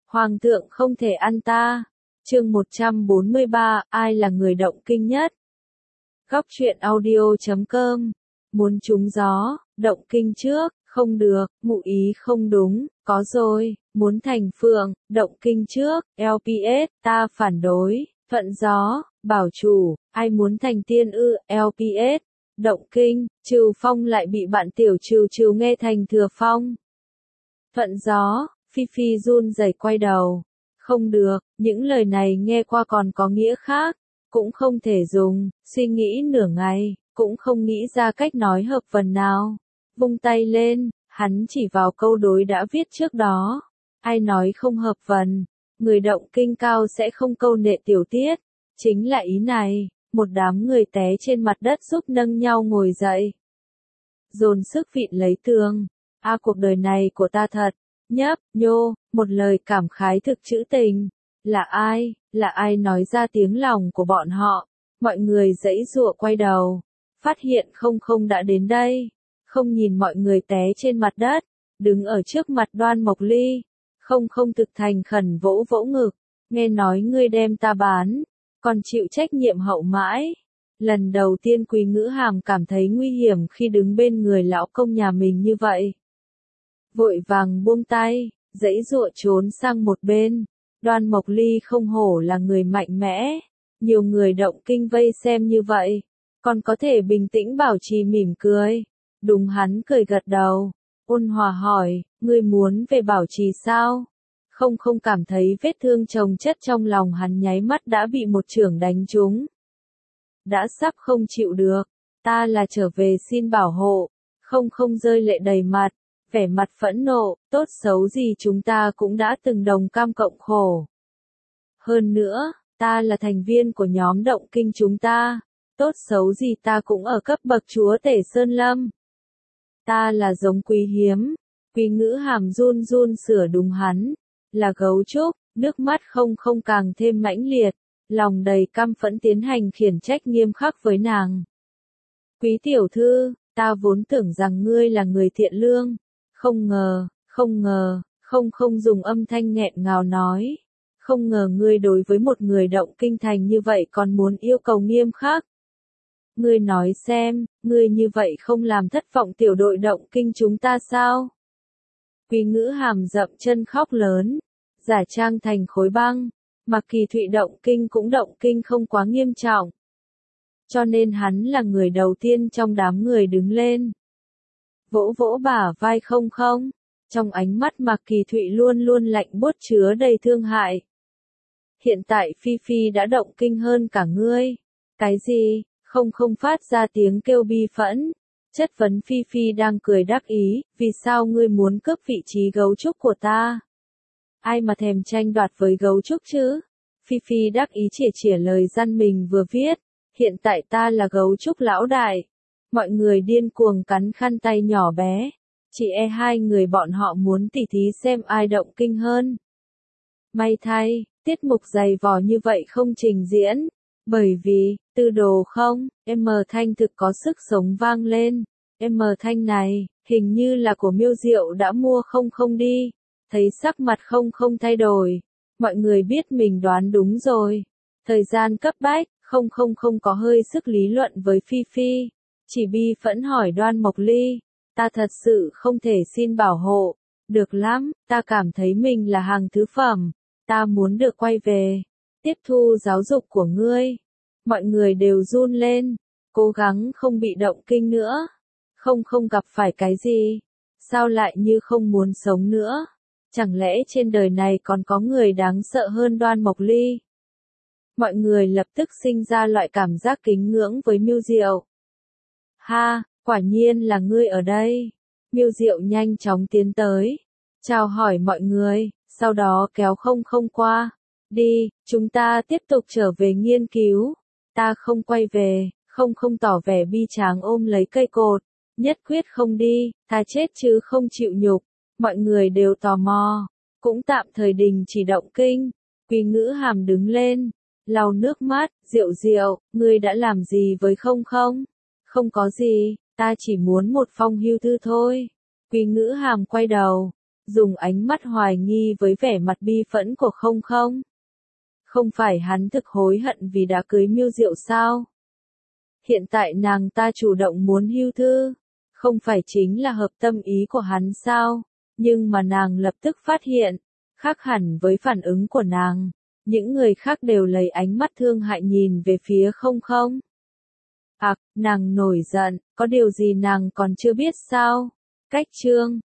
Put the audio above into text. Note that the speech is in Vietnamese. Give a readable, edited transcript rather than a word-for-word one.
Hoàng thượng không thể ăn ta. Chương 143, ai là người động kinh nhất? Góc truyện audio.com. Muốn trúng gió, động kinh trước, không được, ngụ ý không đúng, có rồi, muốn thành phượng, động kinh trước, LPS, ta phản đối, thuận gió, bảo chủ, ai muốn thành tiên ư, LPS, động kinh, Trừ Phong lại bị bạn tiểu Trừ nghe thành Thừa Phong. Thuận gió, Phi Phi run rẩy quay đầu. Không được, những lời này nghe qua còn có nghĩa khác, cũng không thể dùng, suy nghĩ nửa ngày, cũng không nghĩ ra cách nói hợp vần nào. Vung tay lên, hắn chỉ vào câu đối đã viết trước đó. Ai nói không hợp vần, người động kinh cao sẽ không câu nệ tiểu tiết. Chính là ý này, một đám người té trên mặt đất giúp nâng nhau ngồi dậy. Dồn sức vịn lấy tường. Cuộc đời này của ta thật, nhấp, nhô, một lời cảm khái thực trữ tình. Là ai nói ra tiếng lòng của bọn họ? Mọi người giãy giụa quay đầu, phát hiện không đã đến đây. Không nhìn mọi người té trên mặt đất, đứng ở trước mặt Đoan Mộc Ly. Không thực thành khẩn vỗ vỗ ngực, nghe nói ngươi đem ta bán, còn chịu trách nhiệm hậu mãi. Lần đầu tiên Quý Ngữ Hàm cảm thấy nguy hiểm khi đứng bên người lão công nhà mình như vậy. Vội vàng buông tay, giãy giụa trốn sang một bên. Đoan Mộc Ly không hổ là người mạnh mẽ, nhiều người động kinh vây xem như vậy, còn có thể bình tĩnh bảo trì mỉm cười. Đúng, hắn cười gật đầu, ôn hòa hỏi, ngươi muốn về bảo trì sao? Không cảm thấy vết thương chồng chất trong lòng hắn nháy mắt đã bị một chưởng đánh trúng. Đã sắp không chịu được, ta là trở về xin bảo hộ. Không rơi lệ đầy mặt, vẻ mặt phẫn nộ, tốt xấu gì chúng ta cũng đã từng đồng cam cộng khổ. Hơn nữa, ta là thành viên của nhóm động kinh chúng ta, tốt xấu gì ta cũng ở cấp bậc chúa tể Sơn Lâm. Ta là giống quý hiếm. Quý Ngữ Hàm run run sửa đúng hắn, là gấu trúc, nước mắt không càng thêm mãnh liệt, lòng đầy căm phẫn tiến hành khiển trách nghiêm khắc với nàng. Quý tiểu thư, ta vốn tưởng rằng ngươi là người thiện lương, không ngờ, không dùng âm thanh nghẹn ngào nói. Không ngờ ngươi đối với một người động kinh thành như vậy còn muốn yêu cầu nghiêm khắc. Ngươi nói xem, ngươi như vậy không làm thất vọng tiểu đội động kinh chúng ta sao? Quý Ngữ Hàm dậm chân khóc lớn, giả trang thành khối băng. Mặc Kỳ Thụy động kinh không quá nghiêm trọng, cho nên hắn là người đầu tiên trong đám người đứng lên. Vỗ vỗ bả vai không. Trong ánh mắt Mạc Kỳ Thụy luôn luôn lạnh buốt chứa đầy thương hại. Hiện tại Phi Phi đã động kinh hơn cả ngươi. Cái gì? Không phát ra tiếng kêu bi phẫn. Chất vấn Phi Phi đang cười đắc ý, vì sao ngươi muốn cướp vị trí gấu trúc của ta? Ai mà thèm tranh đoạt với gấu trúc chứ? Phi Phi đắc ý chỉa lời gian mình vừa viết. Hiện tại ta là gấu trúc lão đại. Mọi người điên cuồng cắn khăn tay nhỏ bé. Chỉ hai người bọn họ muốn tỉ thí xem ai động kinh hơn. May thay, tiết mục dày vò như vậy không trình diễn. Bởi vì, từ đồ không, thanh thực có sức sống vang lên. Thanh này, hình như là của Miêu Diệu đã mua không đi. Thấy sắc mặt không thay đổi. Mọi người biết mình đoán đúng rồi. Thời gian cấp bách, không có hơi sức lý luận với Phi Phi. Chỉ bi phẫn hỏi Đoan Mộc Ly. Ta thật sự không thể xin bảo hộ. Được lắm, ta cảm thấy mình là hàng thứ phẩm. Ta muốn được quay về. Tiếp thu giáo dục của ngươi. Mọi người đều run lên. Cố gắng không bị động kinh nữa. Không gặp phải cái gì. Sao lại như không muốn sống nữa? Chẳng lẽ trên đời này còn có người đáng sợ hơn Đoan Mộc Ly? Mọi người lập tức sinh ra loại cảm giác kính ngưỡng với Miêu Diệu. Ha, quả nhiên là ngươi ở đây. Miêu Diệu nhanh chóng tiến tới, chào hỏi mọi người, sau đó kéo không qua. Đi, chúng ta tiếp tục trở về nghiên cứu. Ta không quay về, không tỏ vẻ bi tráng ôm lấy cây cột. Nhất quyết không đi, ta chết chứ không chịu nhục. Mọi người đều tò mò, cũng tạm thời đình chỉ động kinh. Quý Ngữ Hàm đứng lên, lau nước mắt, Diệu, ngươi đã làm gì với không? Không có gì, ta chỉ muốn một phong hưu thư thôi. Quý Ngữ Hàm quay đầu, dùng ánh mắt hoài nghi với vẻ mặt bi phẫn của không không. Không phải hắn thực hối hận vì đã cưới Mưu Diệu sao? Hiện tại nàng ta chủ động muốn hưu thư, không phải chính là hợp tâm ý của hắn sao? Nhưng mà nàng lập tức phát hiện, khác hẳn với phản ứng của nàng, những người khác đều lấy ánh mắt thương hại nhìn về phía không không. Nàng nổi giận, có điều gì nàng còn chưa biết sao? Cách chương